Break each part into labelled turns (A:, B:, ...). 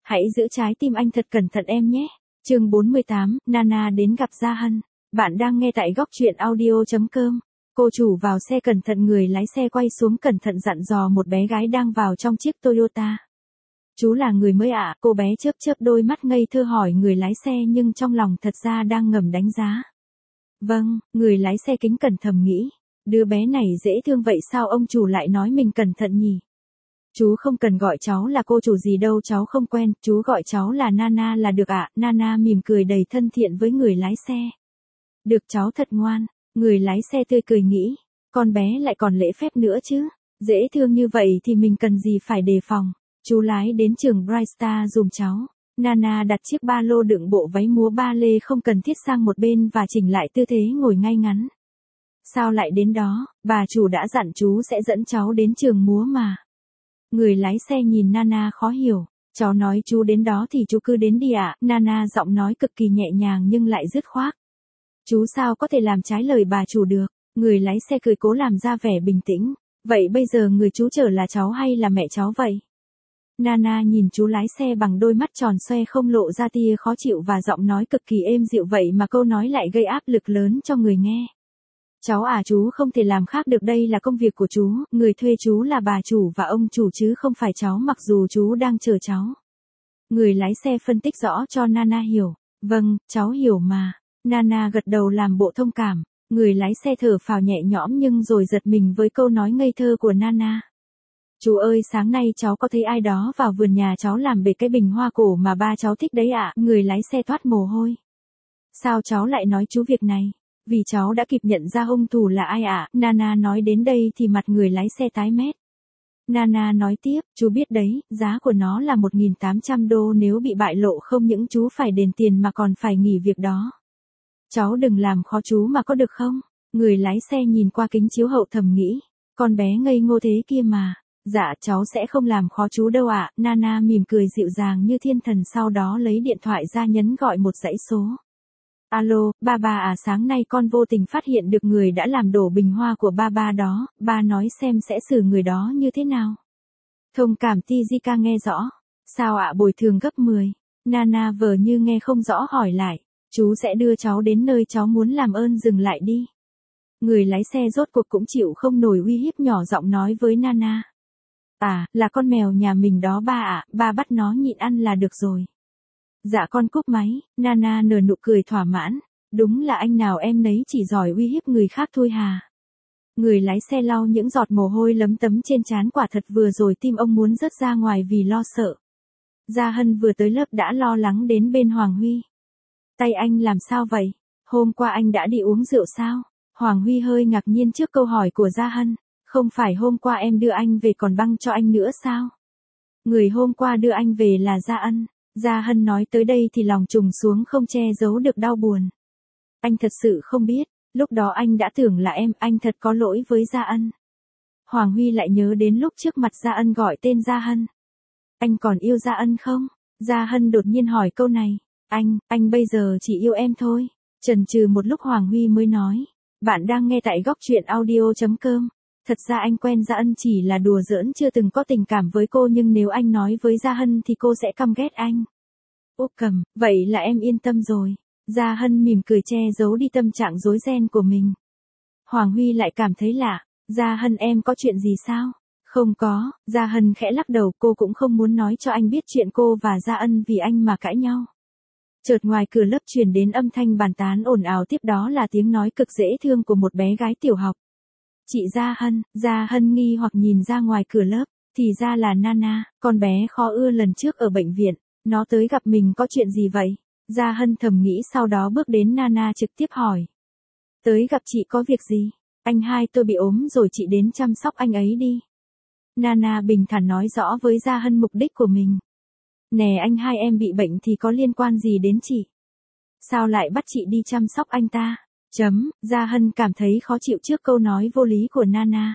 A: Hãy giữ trái tim anh thật cẩn thận em nhé. Chương 48, Nana đến gặp Gia Hân. Bạn đang nghe tại góc truyện audio.com. Cô chủ vào xe cẩn thận, người lái xe quay xuống cẩn thận dặn dò một bé gái đang vào trong chiếc Toyota. Chú là người mới ạ? Cô bé chớp chớp đôi mắt ngây thơ hỏi người lái xe, nhưng trong lòng thật ra đang ngầm đánh giá. Vâng, người lái xe kính cẩn thầm nghĩ. Đứa bé này dễ thương vậy sao ông chủ lại nói mình cẩn thận nhỉ? Chú không cần gọi cháu là cô chủ gì đâu, cháu không quen, chú gọi cháu là Nana là được ạ. Nana mỉm cười đầy thân thiện với người lái xe. Được, cháu thật ngoan. Người lái xe tươi cười nghĩ, con bé lại còn lễ phép nữa chứ. Dễ thương như vậy thì mình cần gì phải đề phòng. Chú lái đến trường Bright Star dùm cháu. Nana đặt chiếc ba lô đựng bộ váy múa ba lê không cần thiết sang một bên và chỉnh lại tư thế ngồi ngay ngắn. Sao lại đến đó, bà chủ đã dặn chú sẽ dẫn cháu đến trường múa mà. Người lái xe nhìn Nana khó hiểu. Cháu nói chú đến đó thì chú cứ đến đi ạ. Nana giọng nói cực kỳ nhẹ nhàng nhưng lại dứt khoát. Chú sao có thể làm trái lời bà chủ được. Người lái xe cười cố làm ra vẻ bình tĩnh. Vậy bây giờ người chú chở là cháu hay là mẹ cháu vậy? Nana nhìn chú lái xe bằng đôi mắt tròn xoe không lộ ra tia khó chịu và giọng nói cực kỳ êm dịu, vậy mà câu nói lại gây áp lực lớn cho người nghe. Cháu à, chú không thể làm khác được, đây là công việc của chú, người thuê chú là bà chủ và ông chủ chứ không phải cháu, mặc dù chú đang chờ cháu. Người lái xe phân tích rõ cho Nana hiểu. Vâng, cháu hiểu mà. Nana gật đầu làm bộ thông cảm. Người lái xe thở phào nhẹ nhõm nhưng rồi giật mình với câu nói ngây thơ của Nana. Chú ơi, sáng nay cháu có thấy ai đó vào vườn nhà cháu làm bể cái bình hoa cổ mà ba cháu thích đấy ạ. Người lái xe toát mồ hôi. Sao cháu lại nói chú việc này? Vì cháu đã kịp nhận ra hung thủ là ai ạ. Nana nói đến đây thì mặt người lái xe tái mét. Nana nói tiếp, chú biết đấy, giá của nó là 1.800 đô, nếu bị bại lộ không những chú phải đền tiền mà còn phải nghỉ việc đó. Cháu đừng làm khó chú mà có được không? Người lái xe nhìn qua kính chiếu hậu thầm nghĩ, con bé ngây ngô thế kia mà. Dạ, cháu sẽ không làm khó chú đâu ạ. Nana mỉm cười dịu dàng như thiên thần, sau đó lấy điện thoại ra nhấn gọi một dãy số. Alo, ba à, sáng nay con vô tình phát hiện được người đã làm đổ bình hoa của ba đó, ba nói xem sẽ xử người đó như thế nào. Thông cảm Tizika nghe rõ. Sao ạ, bồi thường gấp 10. Nana vờ như nghe không rõ hỏi lại. Chú sẽ đưa cháu đến nơi cháu muốn, làm ơn dừng lại đi. Người lái xe rốt cuộc cũng chịu không nổi uy hiếp, nhỏ giọng nói với Nana. À, là con mèo nhà mình đó ba ạ, ba bắt nó nhịn ăn là được rồi. Dạ con cúp máy. Nana nở nụ cười thỏa mãn. Đúng là anh nào em nấy, chỉ giỏi uy hiếp người khác thôi hà. Người lái xe lau những giọt mồ hôi lấm tấm trên trán, quả thật vừa rồi tim ông muốn rớt ra ngoài vì lo sợ. Gia Hân vừa tới lớp đã lo lắng đến bên Hoàng Huy. Tay anh làm sao vậy? Hôm qua anh đã đi uống rượu sao? Hoàng Huy hơi ngạc nhiên trước câu hỏi của Gia Hân. Không phải hôm qua em đưa anh về còn băng cho anh nữa sao? Người hôm qua đưa anh về là Gia Ân. Gia Hân nói tới đây thì lòng trùng xuống, không che giấu được đau buồn. Anh thật sự không biết, lúc đó anh đã tưởng là em, anh thật có lỗi với Gia Ân. Hoàng Huy lại nhớ đến lúc trước mặt Gia Ân gọi tên Gia Hân. Anh còn yêu Gia Ân không? Gia Hân đột nhiên hỏi câu này. Anh bây giờ chỉ yêu em thôi. Chần chừ một lúc Hoàng Huy mới nói. Bạn đang nghe tại góc truyện audio.com. Thật ra anh quen Gia Ân chỉ là đùa giỡn, chưa từng có tình cảm với cô, nhưng nếu anh nói với Gia Hân thì cô sẽ căm ghét anh. Úp cầm, vậy là em yên tâm rồi. Gia Hân mỉm cười che giấu đi tâm trạng rối ren của mình. Hoàng Huy lại cảm thấy lạ. Gia Hân, em có chuyện gì sao? Không có. Gia Hân khẽ lắc đầu, cô cũng không muốn nói cho anh biết chuyện cô và Gia Ân vì anh mà cãi nhau. Chợt ngoài cửa lớp truyền đến âm thanh bàn tán ồn ào, tiếp đó là tiếng nói cực dễ thương của một bé gái tiểu học. Chị Gia Hân nghi hoặc nhìn ra ngoài cửa lớp, thì ra là Nana, con bé khó ưa lần trước ở bệnh viện, nó tới gặp mình có chuyện gì vậy? Gia Hân thầm nghĩ, sau đó bước đến Nana trực tiếp hỏi. Tới gặp chị có việc gì? Anh hai tôi bị ốm rồi, chị đến chăm sóc anh ấy đi. Nana bình thản nói rõ với Gia Hân mục đích của mình. Nè, anh hai em bị bệnh thì có liên quan gì đến chị? Sao lại bắt chị đi chăm sóc anh ta? Gia Hân cảm thấy khó chịu trước câu nói vô lý của Nana.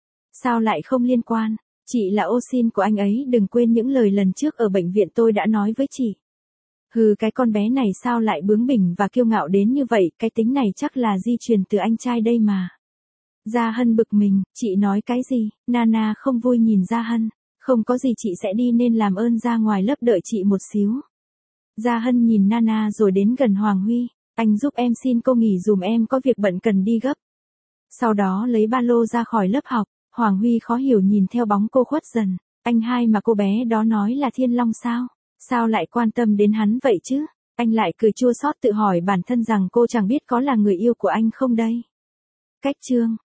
A: Sao lại không liên quan? Chị là ô sin của anh ấy, đừng quên những lời lần trước ở bệnh viện tôi đã nói với chị. Hừ, cái con bé này sao lại bướng bỉnh và kiêu ngạo đến như vậy, cái tính này chắc là di truyền từ anh trai đây mà. Gia Hân bực mình, chị nói cái gì? Nana không vui nhìn Gia Hân. Không có gì chị sẽ đi nên làm ơn ra ngoài lớp đợi chị một xíu. Gia Hân nhìn Nana rồi đến gần Hoàng Huy. Anh giúp em xin cô nghỉ dùm em có việc bận cần đi gấp. Sau đó lấy ba lô ra khỏi lớp học. Hoàng Huy khó hiểu nhìn theo bóng cô khuất dần. Anh hai mà cô bé đó nói là Thiên Long sao? Sao lại quan tâm đến hắn vậy chứ? Anh lại cười chua xót tự hỏi bản thân rằng cô chẳng biết có là người yêu của anh không đây. Cách chương